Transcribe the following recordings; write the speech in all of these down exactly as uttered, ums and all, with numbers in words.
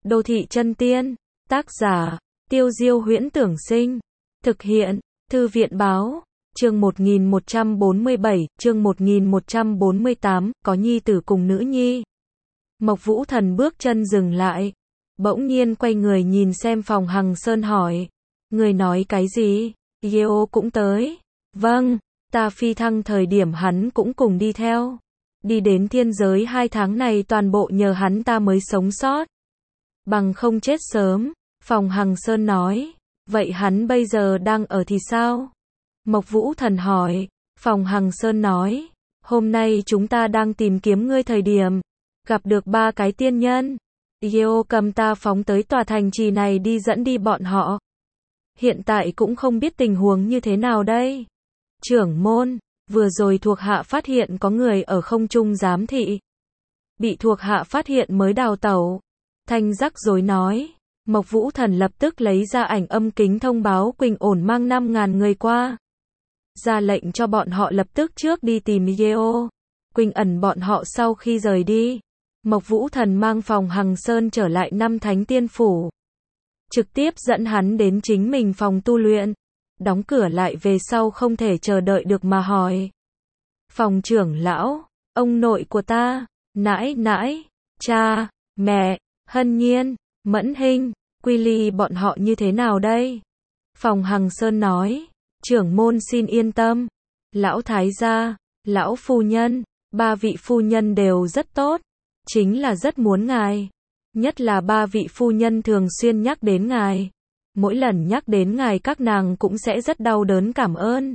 Đô thị chân tiên, tác giả, Tiêu Diêu Huyễn Tưởng Sinh, thực hiện, Thư viện Báo, chương một nghìn một trăm bốn mươi bảy, chương một nghìn một trăm bốn mươi tám, có nhi tử cùng nữ nhi. Mộc Vũ Thần bước chân dừng lại, bỗng nhiên quay người nhìn xem Phòng Hằng Sơn hỏi, người nói cái gì? Yeo cũng tới. Vâng, ta phi thăng thời điểm hắn cũng cùng đi theo. Đi đến thiên giới hai tháng này toàn bộ nhờ hắn ta mới sống sót. Bằng không chết sớm, Phòng Hằng Sơn nói. Vậy hắn bây giờ đang ở thì sao? Mộc Vũ Thần hỏi. Phòng Hằng Sơn nói. Hôm nay chúng ta đang tìm kiếm ngươi thời điểm, gặp được ba cái tiên nhân. Yeo cầm ta phóng tới tòa thành trì này đi dẫn đi bọn họ. Hiện tại cũng không biết tình huống như thế nào đây. Trưởng môn, vừa rồi thuộc hạ phát hiện có người ở không trung giám thị. Bị thuộc hạ phát hiện mới đào tẩu. Thanh rắc rối nói. Mộc Vũ Thần lập tức lấy ra ảnh âm kính thông báo Quỳnh ổn mang năm ngàn người qua. Ra lệnh cho bọn họ lập tức trước đi tìm Yeo. Quỳnh ẩn bọn họ sau khi rời đi. Mộc Vũ Thần mang Phòng Hằng Sơn trở lại năm Thánh Tiên Phủ. Trực tiếp dẫn hắn đến chính mình phòng tu luyện. Đóng cửa lại về sau không thể chờ đợi được mà hỏi. Phòng trưởng lão, ông nội của ta, nãi nãi, cha, mẹ, Hân Nhiên, Mẫn Hinh, Quy Ly bọn họ như thế nào đây? Phòng Hằng Sơn nói, trưởng môn xin yên tâm. Lão thái gia, lão phu nhân, ba vị phu nhân đều rất tốt. Chính là rất muốn ngài. Nhất là ba vị phu nhân thường xuyên nhắc đến ngài. Mỗi lần nhắc đến ngài các nàng cũng sẽ rất đau đớn cảm ơn.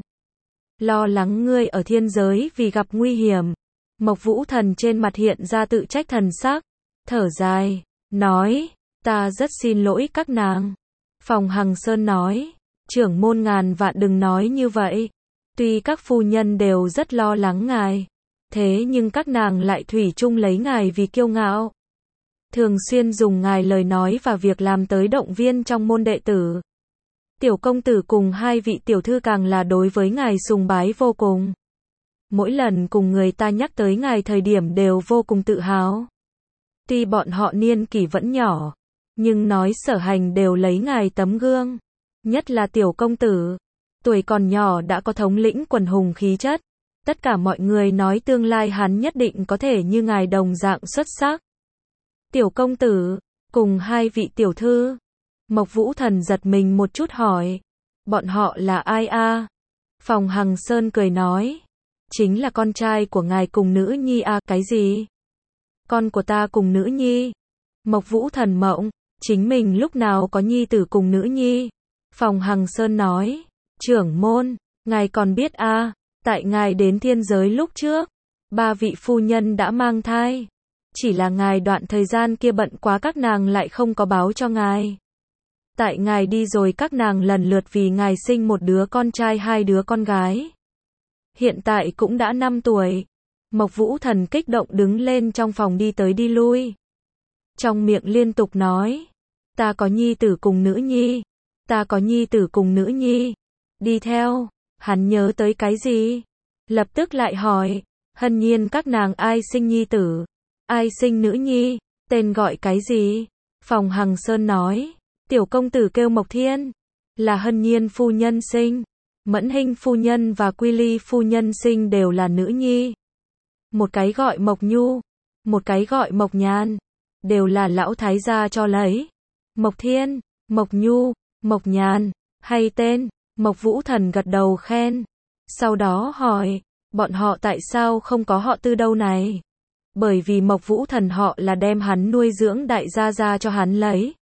Lo lắng ngươi ở thiên giới vì gặp nguy hiểm. Mộc Vũ Thần trên mặt hiện ra tự trách thần sắc. Thở dài, nói, ta rất xin lỗi các nàng. Phòng Hằng Sơn nói, trưởng môn ngàn vạn đừng nói như vậy. Tuy các phu nhân đều rất lo lắng ngài. Thế nhưng các nàng lại thủy chung lấy ngài vì kiêu ngạo. Thường xuyên dùng ngài lời nói và việc làm tới động viên trong môn đệ tử. Tiểu công tử cùng hai vị tiểu thư càng là đối với ngài sùng bái vô cùng. Mỗi lần cùng người ta nhắc tới ngài thời điểm đều vô cùng tự hào. Tuy bọn họ niên kỷ vẫn nhỏ, nhưng nói sở hành đều lấy ngài tấm gương. Nhất là tiểu công tử, tuổi còn nhỏ đã có thống lĩnh quần hùng khí chất. Tất cả mọi người nói tương lai hắn nhất định có thể như ngài đồng dạng xuất sắc. Tiểu công tử, cùng hai vị tiểu thư. Mộc Vũ Thần giật mình một chút hỏi. Bọn họ là ai a? Phòng Hằng Sơn cười nói. Chính là con trai của ngài cùng nữ nhi a. Cái gì? Con của ta cùng nữ nhi. Mộc Vũ Thần mộng. Chính mình lúc nào có nhi tử cùng nữ nhi? Phòng Hằng Sơn nói. Trưởng môn, ngài còn biết a? Tại ngài đến thiên giới lúc trước, ba vị phu nhân đã mang thai. Chỉ là ngài đoạn thời gian kia bận quá các nàng lại không có báo cho ngài. Tại ngài đi rồi các nàng lần lượt vì ngài sinh một đứa con trai hai đứa con gái. Hiện tại cũng đã năm tuổi. Mộc Vũ Thần kích động đứng lên trong phòng đi tới đi lui. Trong miệng liên tục nói. Ta có nhi tử cùng nữ nhi. Ta có nhi tử cùng nữ nhi. Đi theo. Hắn nhớ tới cái gì? Lập tức lại hỏi. Hân Nhiên các nàng ai sinh nhi tử? Ai sinh nữ nhi? Tên gọi cái gì? Phòng Hằng Sơn nói. Tiểu công tử kêu Mộc Thiên. Là Hân Nhiên phu nhân sinh. Mẫn Hinh phu nhân và Quy Ly phu nhân sinh đều là nữ nhi. Một cái gọi Mộc Nhu. Một cái gọi Mộc Nhàn. Đều là lão thái gia cho lấy. Mộc Thiên, Mộc Nhu, Mộc Nhàn. Hay tên. Mộc Vũ Thần gật đầu khen. Sau đó hỏi. Bọn họ tại sao không có họ Tư đâu này? Bởi vì Mộc Vũ Thần họ là đem hắn nuôi dưỡng đại gia gia cho hắn lấy.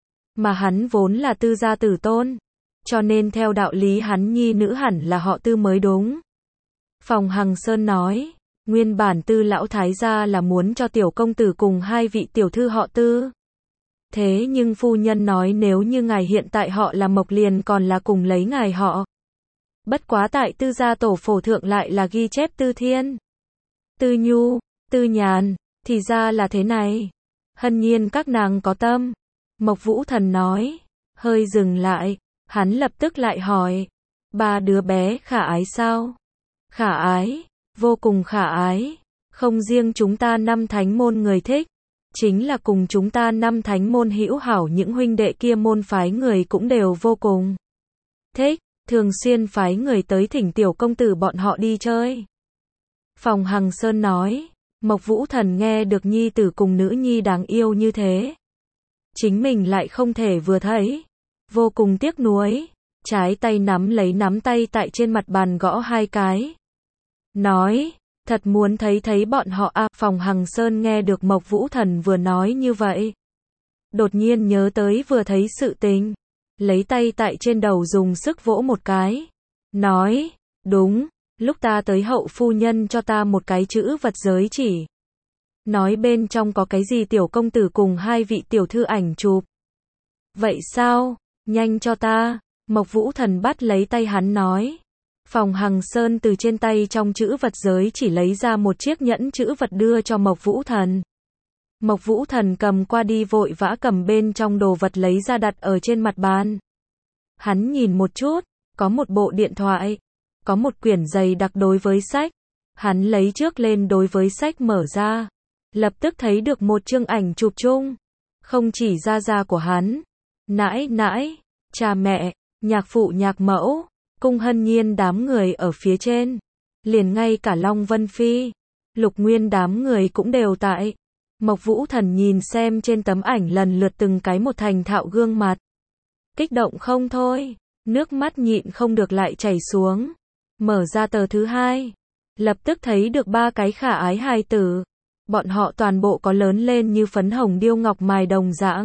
Mà hắn vốn là Tư gia tử tôn. Cho nên theo đạo lý hắn nhi nữ hẳn là họ Tư mới đúng. Phòng Hằng Sơn nói. Nguyên bản Tư lão thái gia là muốn cho tiểu công tử cùng hai vị tiểu thư họ Tư. Thế nhưng phu nhân nói nếu như ngài hiện tại họ là Mộc liền còn là cùng lấy ngài họ. Bất quá tại Tư gia tổ phổ thượng lại là ghi chép Tư Thiên, Tư Nhu, Tư Nhàn, thì ra là thế này. Hân Nhiên các nàng có tâm. Mộc Vũ Thần nói. Hơi dừng lại, hắn lập tức lại hỏi. Ba đứa bé khả ái sao? Khả ái, vô cùng khả ái. Không riêng chúng ta năm thánh môn người thích. chính là cùng chúng ta năm thánh môn hữu hảo những huynh đệ kia môn phái người cũng đều vô cùng thích, thường xuyên phái người tới thỉnh tiểu công tử bọn họ đi chơi. Phòng Hằng Sơn nói, Mộc Vũ Thần nghe được nhi tử cùng nữ nhi đáng yêu như thế. Chính mình lại không thể vừa thấy. Vô cùng tiếc nuối, trái tay nắm lấy nắm tay tại trên mặt bàn gõ hai cái. Nói, thật muốn thấy thấy bọn họ à. Phòng Hằng Sơn nghe được Mộc Vũ Thần vừa nói như vậy. Đột nhiên nhớ tới vừa thấy sự tình. Lấy tay tại trên đầu dùng sức vỗ một cái. Nói, đúng, lúc ta tới hậu phu nhân cho ta một cái chữ vật giới chỉ. Nói bên trong có cái gì tiểu công tử cùng hai vị tiểu thư ảnh chụp. Vậy sao, nhanh cho ta. Mộc Vũ Thần bắt lấy tay hắn nói. Phòng Hằng Sơn từ trên tay trong chữ vật giới chỉ lấy ra một chiếc nhẫn chữ vật đưa cho Mộc Vũ Thần. Mộc Vũ Thần cầm qua đi vội vã cầm bên trong đồ vật lấy ra đặt ở trên mặt bàn. Hắn nhìn một chút, có một bộ điện thoại, có một quyển dày đặc đối với sách. Hắn lấy trước lên đối với sách mở ra, lập tức thấy được một chương ảnh chụp chung. Không chỉ gia gia của hắn, nãi nãi, cha mẹ, nhạc phụ nhạc mẫu, Cung Hân Nhiên đám người ở phía trên. Liền ngay cả Long Vân Phi, Lục Nguyên đám người cũng đều tại. Mộc Vũ Thần nhìn xem trên tấm ảnh lần lượt từng cái một thành thạo gương mặt. Kích động không thôi, nước mắt nhịn không được lại chảy xuống. Mở ra tờ thứ hai, lập tức thấy được ba cái khả ái hài tử. Bọn họ toàn bộ có lớn lên như phấn hồng điêu ngọc mài đồng dạng.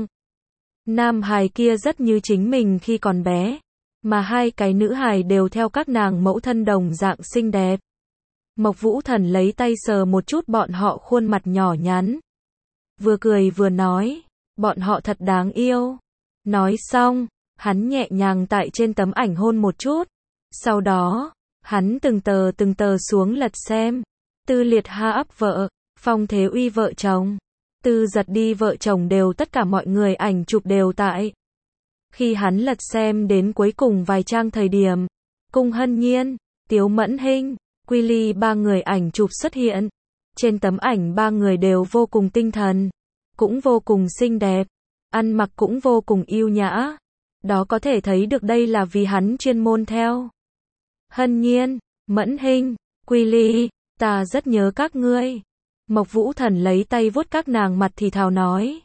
Nam hài kia rất như chính mình khi còn bé, mà hai cái nữ hài đều theo các nàng mẫu thân đồng dạng xinh đẹp. Mộc Vũ Thần lấy tay sờ một chút bọn họ khuôn mặt nhỏ nhắn. Vừa cười vừa nói, bọn họ thật đáng yêu. Nói xong, hắn nhẹ nhàng tại trên tấm ảnh hôn một chút. Sau đó, hắn từng tờ từng tờ xuống lật xem. Tư Liệt Ha ấp vợ, Phong Thế Uy vợ chồng, Tư Giật Đi vợ chồng đều tất cả mọi người ảnh chụp đều tại. Khi hắn lật xem đến cuối cùng vài trang thời điểm, Cung Hân Nhiên, Tiếu Mẫn Hinh, Quy Ly ba người ảnh chụp xuất hiện. Trên tấm ảnh ba người đều vô cùng tinh thần, cũng vô cùng xinh đẹp, ăn mặc cũng vô cùng yêu nhã. Đó có thể thấy được đây là vì hắn chuyên môn theo. Hân Nhiên, Mẫn Hinh, Quy Ly, ta rất nhớ các ngươi. Mộc Vũ Thần lấy tay vuốt các nàng mặt thì thào nói.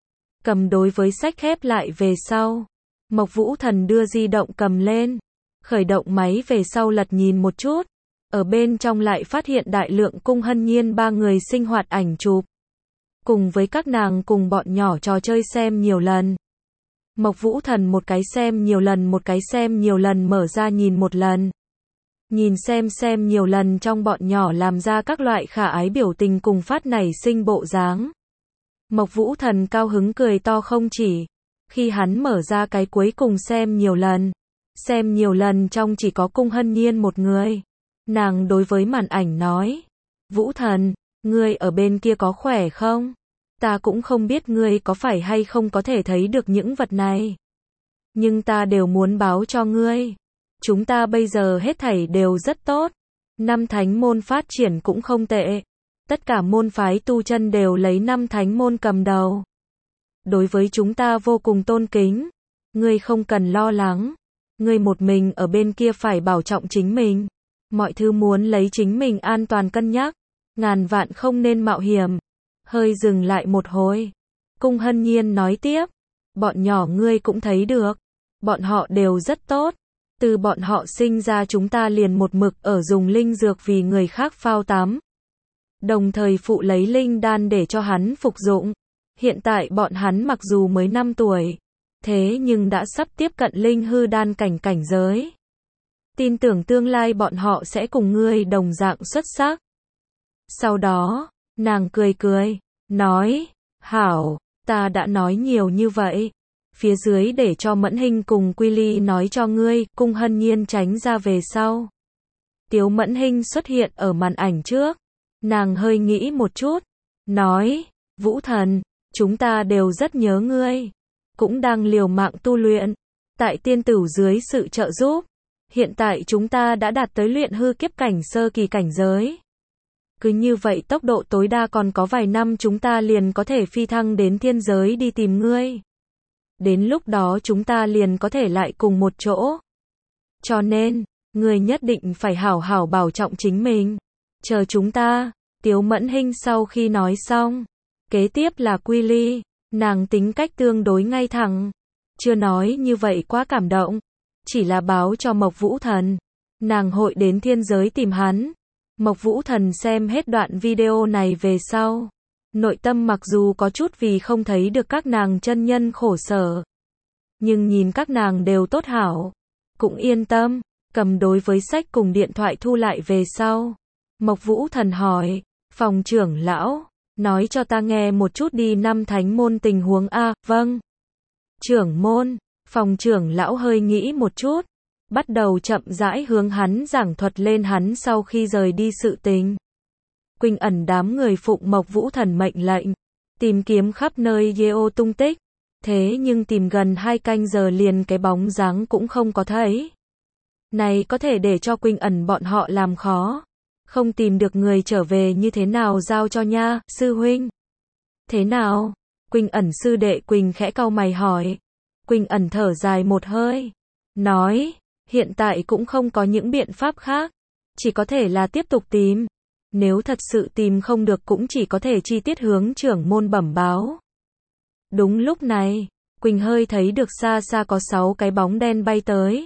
Cầm đối với sách khép lại về sau. Mộc Vũ Thần đưa di động cầm lên, khởi động máy về sau lật nhìn một chút. Ở bên trong lại phát hiện đại lượng Cung Hân Nhiên ba người sinh hoạt ảnh chụp. Cùng với các nàng cùng bọn nhỏ trò chơi xem nhiều lần. Mộc Vũ Thần một cái xem nhiều lần một cái xem nhiều lần mở ra nhìn một lần. Nhìn xem xem nhiều lần trong bọn nhỏ làm ra các loại khả ái biểu tình cùng phát nảy sinh bộ dáng. Mộc Vũ Thần cao hứng cười to không chỉ. Khi hắn mở ra cái cuối cùng xem nhiều lần. Xem nhiều lần trong chỉ có Cung Hân Nhiên một người. Nàng đối với màn ảnh nói. Vũ Thần, ngươi ở bên kia có khỏe không? Ta cũng không biết ngươi có phải hay không có thể thấy được những vật này. Nhưng ta đều muốn báo cho ngươi. Chúng ta bây giờ hết thảy đều rất tốt. Năm thánh môn phát triển cũng không tệ. Tất cả môn phái tu chân đều lấy năm thánh môn cầm đầu. Đối với chúng ta vô cùng tôn kính. Ngươi không cần lo lắng. Ngươi một mình ở bên kia phải bảo trọng chính mình. Mọi thứ muốn lấy chính mình an toàn cân nhắc. Ngàn vạn không nên mạo hiểm. Hơi dừng lại một hồi. Cung Hân Nhiên nói tiếp. Bọn nhỏ ngươi cũng thấy được. Bọn họ đều rất tốt. Từ bọn họ sinh ra chúng ta liền một mực ở dùng linh dược vì người khác phao tắm. Đồng thời phụ lấy linh đan để cho hắn phục dụng. Hiện tại bọn hắn mặc dù mới năm tuổi. Thế nhưng đã sắp tiếp cận linh hư đan cảnh cảnh giới. Tin tưởng tương lai bọn họ sẽ cùng ngươi đồng dạng xuất sắc. Sau đó, nàng cười cười, nói, hảo, ta đã nói nhiều như vậy. Phía dưới để cho Mẫn Hinh cùng Quy Ly nói cho ngươi. Cung Hân Nhiên tránh ra về sau. Tiếu Mẫn Hinh xuất hiện ở màn ảnh trước. Nàng hơi nghĩ một chút, nói, Vũ Thần, chúng ta đều rất nhớ ngươi. Cũng đang liều mạng tu luyện. Tại tiên tử dưới sự trợ giúp. Hiện tại chúng ta đã đạt tới luyện hư kiếp cảnh sơ kỳ cảnh giới. Cứ như vậy tốc độ tối đa còn có vài năm chúng ta liền có thể phi thăng đến thiên giới đi tìm ngươi. Đến lúc đó chúng ta liền có thể lại cùng một chỗ. Cho nên, ngươi nhất định phải hảo hảo bảo trọng chính mình. Chờ chúng ta. Tiếu Mẫn Hinh sau khi nói xong. Kế tiếp là Quy Ly. Nàng tính cách tương đối ngay thẳng. Chưa nói như vậy quá cảm động. Chỉ là báo cho Mộc Vũ Thần. Nàng hội đến thiên giới tìm hắn. Mộc Vũ Thần xem hết đoạn video này về sau. Nội tâm mặc dù có chút vì không thấy được các nàng chân nhân khổ sở. Nhưng nhìn các nàng đều tốt hảo. Cũng yên tâm. Cầm đối với sách cùng điện thoại thu lại về sau. Mộc Vũ Thần hỏi. Phòng trưởng lão. Nói cho ta nghe một chút đi năm thánh môn tình huống a. Vâng. Trưởng môn. Phòng trưởng lão hơi nghĩ một chút. Bắt đầu chậm rãi hướng hắn giảng thuật lên hắn sau khi rời đi sự tình. Quỳnh ẩn đám người phụng Mộc Vũ Thần mệnh lệnh. Tìm kiếm khắp nơi Yeo tung tích. Thế nhưng tìm gần hai canh giờ liền cái bóng dáng cũng không có thấy. Này có thể để cho Quỳnh ẩn bọn họ làm khó. Không tìm được người trở về như thế nào giao cho nha, sư huynh. Thế nào? Quỳnh ẩn sư đệ Quỳnh khẽ cau mày hỏi. Quỳnh ẩn thở dài một hơi. Nói, hiện tại cũng không có những biện pháp khác. Chỉ có thể là tiếp tục tìm. Nếu thật sự tìm không được cũng chỉ có thể chi tiết hướng trưởng môn bẩm báo. Đúng lúc này, Quỳnh hơi thấy được xa xa có sáu cái bóng đen bay tới.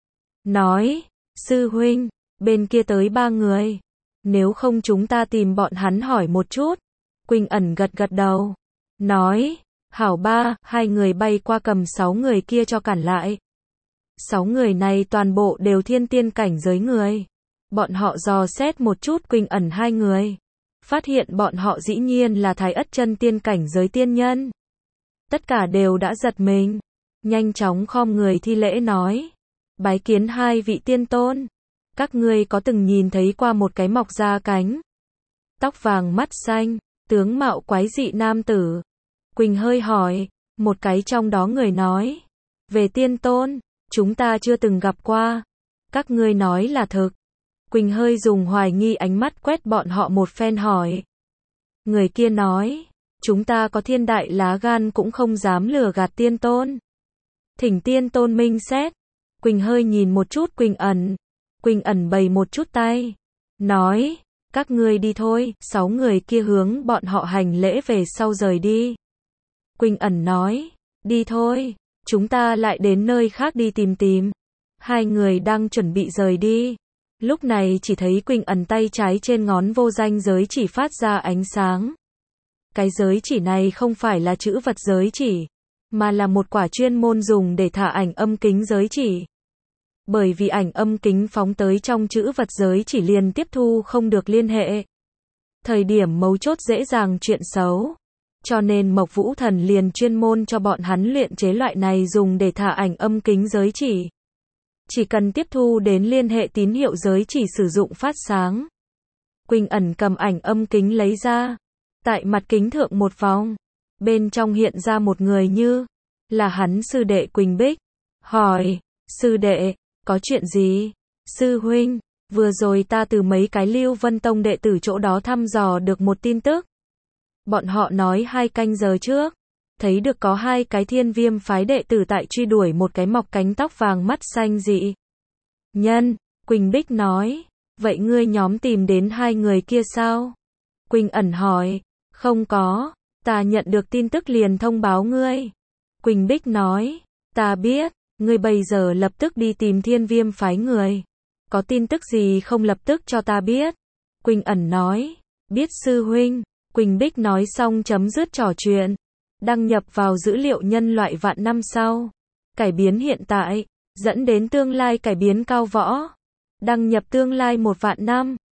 Nói, sư huynh, bên kia tới ba người. Nếu không chúng ta tìm bọn hắn hỏi một chút. Quỳnh ẩn gật gật đầu. Nói, hảo ba, hai người bay qua cầm sáu người kia cho cản lại. Sáu người này toàn bộ đều thiên tiên cảnh giới người. Bọn họ dò xét một chút Quỳnh ẩn hai người. Phát hiện bọn họ dĩ nhiên là Thái Ất chân tiên cảnh giới tiên nhân. Tất cả đều đã giật mình. Nhanh chóng khom người thi lễ nói. Bái kiến hai vị tiên tôn. Các ngươi có từng nhìn thấy qua một cái mọc ra cánh. Tóc vàng mắt xanh, tướng mạo quái dị nam tử. Quỳnh hơi hỏi. Một cái trong đó người nói. Về tiên tôn, chúng ta chưa từng gặp qua. Các ngươi nói là thực. Quỳnh hơi dùng hoài nghi ánh mắt quét bọn họ một phen hỏi. Người kia nói. Chúng ta có thiên đại lá gan cũng không dám lừa gạt tiên tôn. Thỉnh tiên tôn minh xét. Quỳnh hơi nhìn một chút Quỳnh ẩn. Quỳnh ẩn bày một chút tay. Nói. Các ngươi đi thôi. Sáu người kia hướng bọn họ hành lễ về sau rời đi. Quỳnh ẩn nói. Đi thôi. Chúng ta lại đến nơi khác đi tìm tìm. Hai người đang chuẩn bị rời đi. Lúc này chỉ thấy Quỳnh ẩn tay trái trên ngón vô danh giới chỉ phát ra ánh sáng. Cái giới chỉ này không phải là chữ vật giới chỉ, mà là một quả chuyên môn dùng để thả ảnh âm kính giới chỉ. Bởi vì ảnh âm kính phóng tới trong chữ vật giới chỉ liền tiếp thu không được liên hệ. Thời điểm mấu chốt dễ dàng chuyện xấu. Cho nên Mộc Vũ Thần liền chuyên môn cho bọn hắn luyện chế loại này dùng để thả ảnh âm kính giới chỉ. Chỉ cần tiếp thu đến liên hệ tín hiệu giới chỉ sử dụng phát sáng. Quỳnh ẩn cầm ảnh âm kính lấy ra. Tại mặt kính thượng một vòng. Bên trong hiện ra một người như là hắn sư đệ Quỳnh Bích. Hỏi, sư đệ, có chuyện gì? Sư huynh, vừa rồi ta từ mấy cái Lưu Vân Tông đệ tử chỗ đó thăm dò được một tin tức. Bọn họ nói hai canh giờ trước. Thấy được có hai cái Thiên Viêm phái đệ tử tại truy đuổi một cái mọc cánh tóc vàng mắt xanh dị nhân. Quỳnh Bích nói, vậy ngươi nhóm tìm đến hai người kia sao? Quỳnh ẩn hỏi, không có, ta nhận được tin tức liền thông báo ngươi. Quỳnh Bích nói, ta biết, ngươi bây giờ lập tức đi tìm Thiên Viêm phái người. Có tin tức gì không lập tức cho ta biết. Quỳnh ẩn nói, biết sư huynh. Quỳnh Bích nói xong chấm dứt trò chuyện. Đăng nhập vào dữ liệu nhân loại vạn năm sau. Cải biến hiện tại, dẫn đến tương lai cải biến cao võ. Đăng nhập tương lai một vạn năm.